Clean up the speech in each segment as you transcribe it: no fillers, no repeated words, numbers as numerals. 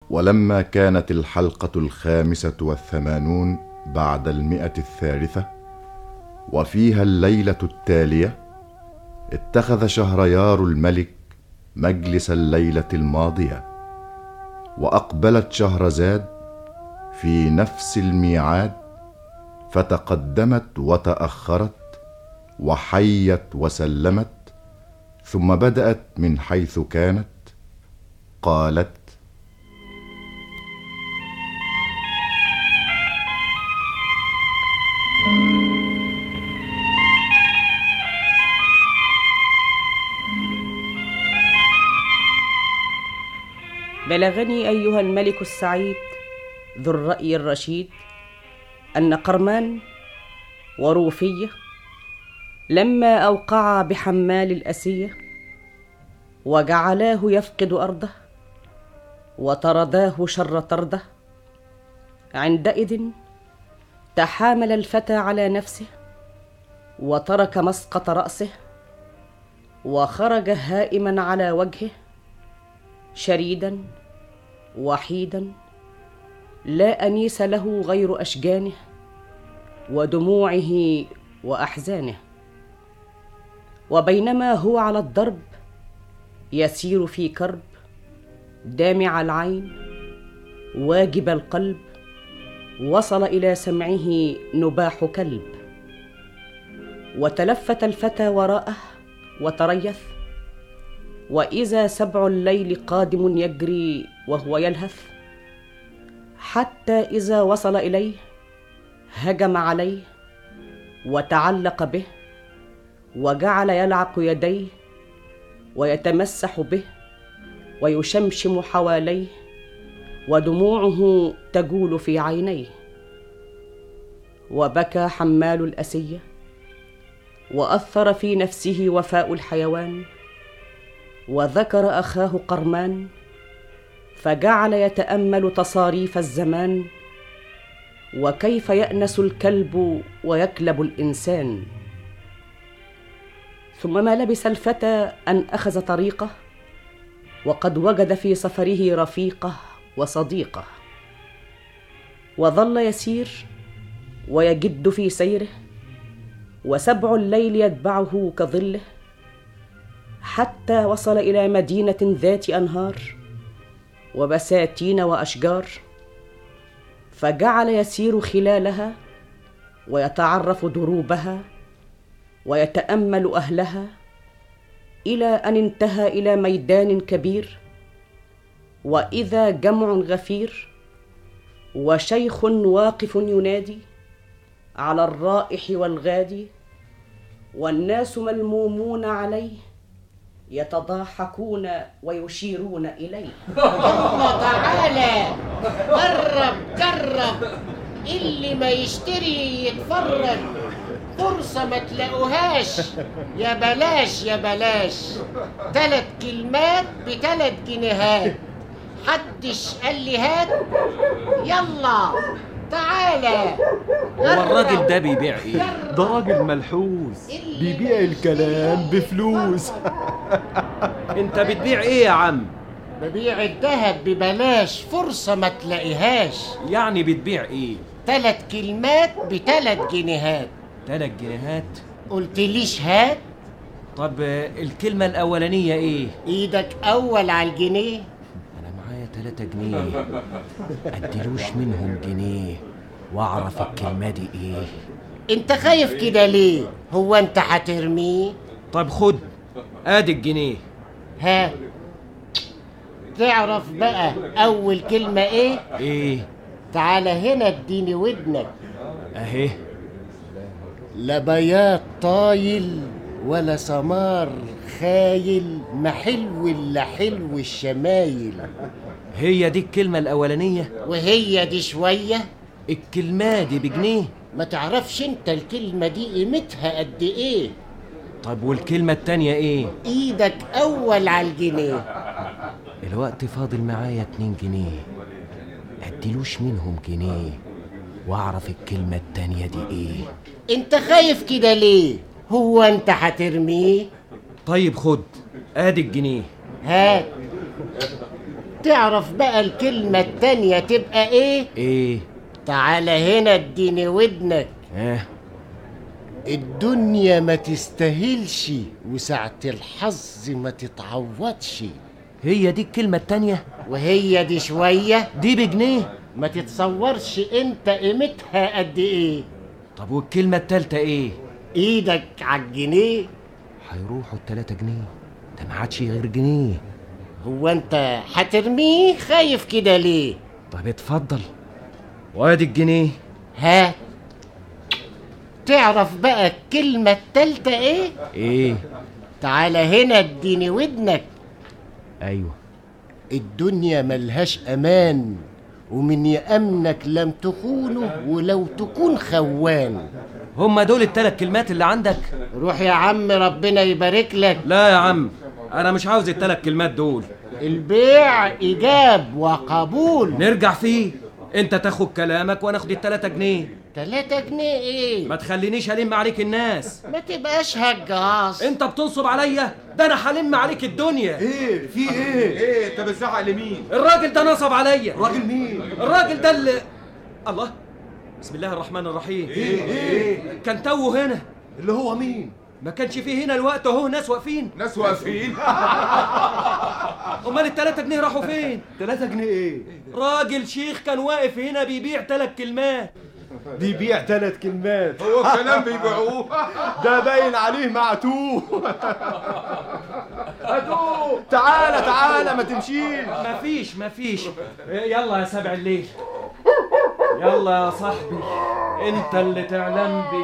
ولما كانت الحلقة 85 بعد 100 وفيها الليلة التالية، اتخذ شهريار الملك مجلس الليلة الماضية، وأقبلت شهرزاد في نفس الميعاد، فتقدمت وتأخرت وحيت وسلمت، ثم بدأت من حيث كانت. قالت: بلغني أيها الملك السعيد ذو الرأي الرشيد أن قرمان وروفية لما أوقعا بحمال الأسية وجعلاه يفقد أرضه وطرداه شر طرده، عندئذ تحامل الفتى على نفسه وترك مسقط رأسه، وخرج هائما على وجهه شريدا وحيدا، لا أنيس له غير أشجانه ودموعه وأحزانه. وبينما هو على الضرب يسير في كرب، دامع العين واجب القلب، وصل إلى سمعه نباح كلب. وتلفت الفتى وراءه وتريث، وإذا سبع الليل قادم يجري وهو يلهث، حتى إذا وصل إليه هجم عليه وتعلق به، وجعل يلعق يديه ويتمسح به ويشمشم حواليه، ودموعه تجول في عينيه. وبكى حمال الأسية، وأثر في نفسه وفاء الحيوان، وذكر أخاه قرمان، فجعل يتأمل تصاريف الزمان، وكيف يأنس الكلب ويكلب الإنسان. ثم ما لبس الفتى أن أخذ طريقه، وقد وجد في سفره رفيقه وصديقه، وظل يسير ويجد في سيره، وسبع الليل يتبعه كظله، حتى وصل إلى مدينة ذات أنهار وبساتين وأشجار، فجعل يسير خلالها ويتعرف دروبها ويتأمل أهلها، إلى أن انتهى إلى ميدان كبير، وإذا جمع غفير وشيخ واقف ينادي على الرائح والغادي، والناس ملمومون عليه يتضاحكون ويشيرون إليه. الله تعالى، جرب اللي ما يشتري يتفرج، فرصة ما تلاقوهاش. يا بلاش 3 كلمات ب3 جنيهات. حدش قال لي هات؟ يلا تعالى. هو الراجل ده بيبيع ايه؟ ده راجل ملحوس بيبيع الكلام بفلوس. انت بتبيع ايه يا عم؟ ببيع الذهب ببلاش، فرصة ما تلاقيهاش. يعني بتبيع ايه؟ 3 كلمات ب3 جنيهات. 3 جنيهات؟ قلتليش هات؟ طب الكلمة الأولانية ايه؟ ايدك أول على الجنيه. أنا معايا 3 جنيه، أديلوش منهم جنيه وأعرف الكلمة دي ايه. انت خايف كده ليه؟ هو انت هترميه؟ طب خد، ادي الجنيه. ها، تعرف بقى أول كلمة ايه؟ ايه؟ تعالى هنا اديني ودنك اهي. لا بياض طايل ولا سمار خايل، ما حلو الا حلو الشمايل. هي دي الكلمة الأولانية؟ وهي دي شوية. الكلمة دي بجنيه؟ ما تعرفش انت الكلمة دي قيمتها قد ايه؟ طب والكلمة التانية ايه؟ ايدك أول على الجنيه. الوقت فاضل معايا 2 جنيه، أديلوش منهم جنيه واعرف الكلمة التانية دي ايه. انت خايف كده ليه؟ هو انت هترميه؟ طيب خد، ادي الجنيه. هات. تعرف بقى الكلمة التانية تبقى ايه؟ ايه؟ تعال هنا اديني ودنك. الدنيا ما تستاهلش وساعة الحظ ما تتعوضش. هي دي الكلمة التانية؟ وهي دي شوية دي بجنيه. ما تتصورش انت قيمتها قد ايه. طب والكلمة التالتة ايه؟ ايدك عالجنيه. هيروحوا ال3 جنيه، ده ما عادش غير جنيه. هو انت هترميه خايف كده ليه؟ طب اتفضل، وادي الجنيه. ها، تعرف بقى الكلمة التالتة ايه؟ ايه؟ تعال هنا اديني ودنك. ايوه. الدنيا ملهاش امان، ومن يأمنك لم تخونه ولو تكون خوان. هما دول ال3 كلمات اللي عندك؟ روح يا عم ربنا يبارك لك. لا يا عم، انا مش عاوز ال3 كلمات دول. البيع ايجاب وقبول. نرجع فيه، انت تاخد كلامك وانا اخد ال3 جنيه. 3 جنيه ايه؟ ما تخلينيش الم عليك الناس. ما تبقاش هجاص. انت بتنصب عليا، ده انا هلم عليك الدنيا. ايه في ايه انت بتزعق لمين؟ الراجل ده نصب عليا. راجل مين؟ الراجل ده اللي الله، بسم الله الرحمن الرحيم. ايه كان توه هنا. اللي هو مين؟ ما كانش فيه هنا الوقت اهو ناس واقفين. ناس واقفين. امال ال3 جنيه راحوا فين؟ 3 جنيه ايه؟ راجل شيخ كان واقف هنا بيبيع 3 كلمات. بيبيع 3 كلمات؟ هو الكلام بيبيعوه؟ ده باين عليه معتوه. هاتوه. تعالى ما تمشيش. مفيش. يلا يا سبع الليل، يلا يا صاحبي، انت اللي تعلم بي.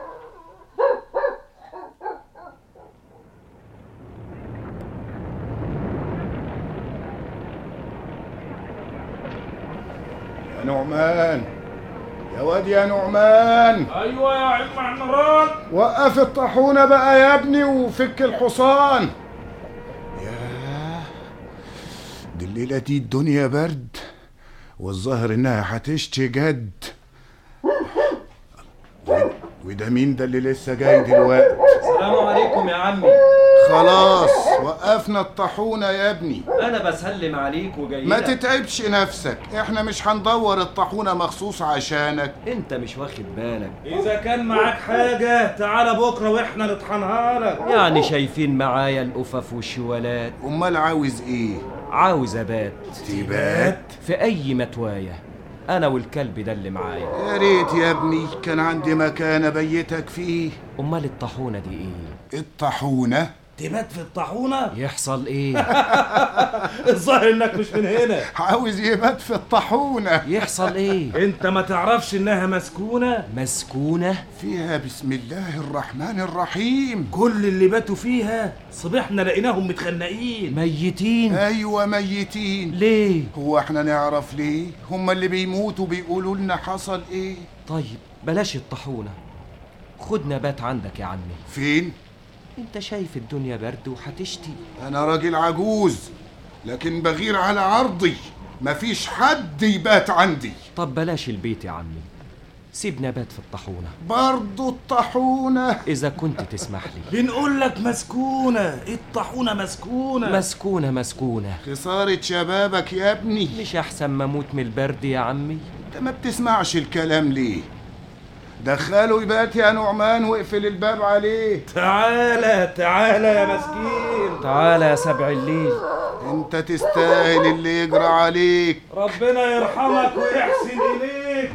يا نعمان، يا واد يا نعمان. ايوه يا عم عمران. وقف الطاحونة بقى يا ابني وفك الحصان. ياه، دي الليلة دي الدنيا برد، والظاهر انها هتشتي جد. وده مين ده اللي لسه جاي دلوقتي؟ السلام عليكم يا عمي. خلاص وقفنا الطاحونة يا ابني. انا بسلم عليك وجاي. ما تتعبش نفسك، احنا مش هندور الطاحونة مخصوص عشانك. انت مش واخد بالك؟ اذا كان معاك حاجه تعال بكره واحنا نطحنها لك. يعني شايفين معايا القفف والشوالات. امال عاوز ايه؟ عاوز ابات. تبات؟ في اي متوايه، انا والكلب ده اللي معايا. يا ريت يا ابني كان عندي مكان ابيتك فيه. امال الطاحونه دي ايه؟ الطاحونة؟ تبات في الطاحونه؟ يحصل ايه؟ الظاهر انك مش من هنا. عاوز يبات في الطاحونة. يحصل ايه؟ انت ما تعرفش انها مسكونه؟ مسكونه؟ فيها بسم الله الرحمن الرحيم. كل اللي باتوا فيها صبحنا لقيناهم متخنقين ميتين. ايوه ميتين. ليه؟ هو احنا نعرف ليه؟ هما اللي بيموتوا بيقولوا لنا حصل ايه؟ طيب بلاش الطاحونه، خد نبات عندك يا عمي. فين؟ انت شايف الدنيا برد وهتشتي. انا راجل عجوز لكن بغير على عرضي، مفيش حد يبات عندي. طب بلاش البيت يا عمي، سيب نبات في الطاحونه. برضو الطاحونة؟ اذا كنت تسمح لي. بنقول لك مسكونه، الطاحونه مسكونه. مسكونه. خسارة شبابك يا ابني. مش احسن ما اموت من البرد يا عمي؟ انت ما بتسمعش الكلام ليه؟ دخله يبات يا نعمان واقفل الباب عليه. تعالى يا مسكين. تعالى يا سبع الليل. انت تستاهل اللي يجرى عليك. ربنا يرحمك ويحسن اليك.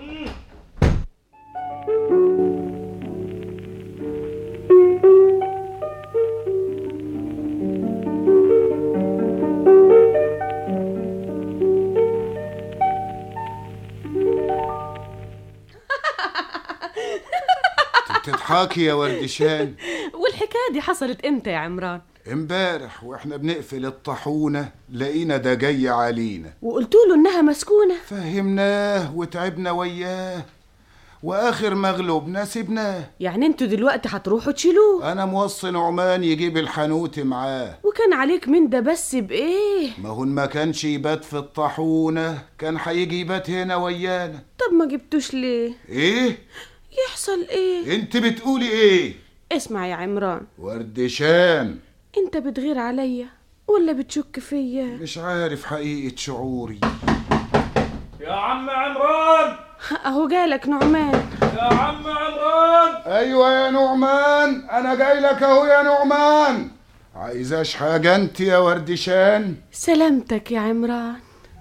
تضحكي يا وردشان؟ والحكاية دي حصلت امتى يا عمران؟ امبارح واحنا بنقفل الطاحونة لقينا ده جاي علينا، وقلتوله انها مسكونة. فهمناه وتعبنا وياه، واخر مغلوبنا سيبناه. يعني انتوا دلوقتي هتروحوا تشيلوه؟ انا موصي نعمان يجيب الحنوت معاه. وكان عليك من ده بس بايه؟ ما هو ما كانش يبات في الطاحونة كان هيجي يبات هنا ويانا. طب ما جبتوش ليه؟ ايه؟ يحصل ايه؟ انت بتقولي ايه؟ اسمع يا عمران، وردشان، انت بتغير عليا ولا بتشك فيا؟ مش عارف حقيقة شعوري. يا عم عمران، اهو جالك نعمان. يا عم عمران. ايوه يا نعمان، انا جاي لك اهو يا نعمان. عايزاش حاجة انت يا وردشان؟ سلامتك يا عمران.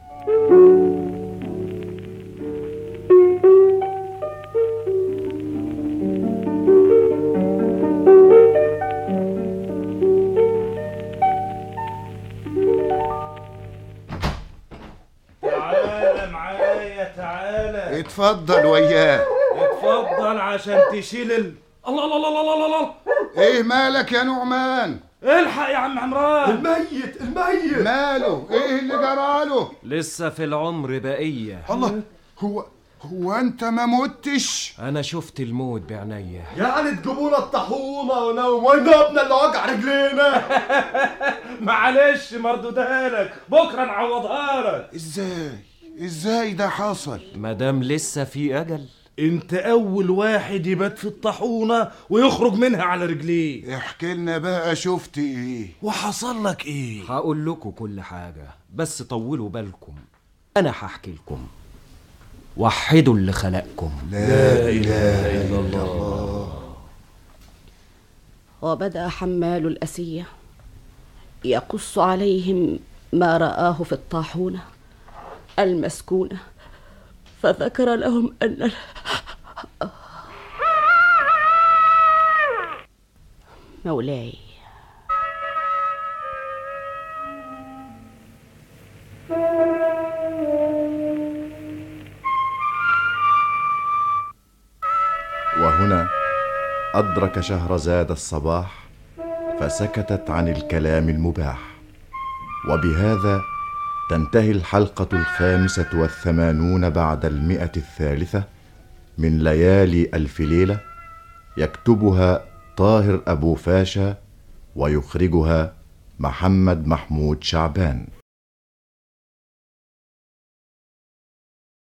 تعالى معايا، تعالى. اتفضل وياه. اتفضل عشان تشيل الله الله الله الله الله. ايه مالك يا نعمان؟ الحق يا عم عمران. الميت ماله؟ ايه اللي جراله؟ لسه في العمر بقية. الله، هو انت ما متش؟ انا شفت الموت بعينيا. يعني تجيبونا الطاحونه ونومنا اللي وجع رجلينا. معلش مردودها لك، بكره نعوضها لك. ازاي ده حصل؟ مادام لسه في اجل. انت اول واحد يبات في الطاحونه ويخرج منها على رجليه. احكي لنا بقى، شفت ايه وحصل لك ايه؟ هقول لكم كل حاجة، بس طولوا بالكم. انا هحكي لكم. وحدوا اللي خلقكم. لا اله الا الله. وبدأ حمال الأسية يقص عليهم ما رآه في الطاحونة المسكونة، فذكر لهم أن مولاي. وهنا أدرك شهرزاد الصباح فسكتت عن الكلام المباح. وبهذا تنتهي الحلقة 85 بعد 100 من ليالي ألف ليلة. يكتبها طاهر أبو فاشا ويخرجها محمد محمود شعبان.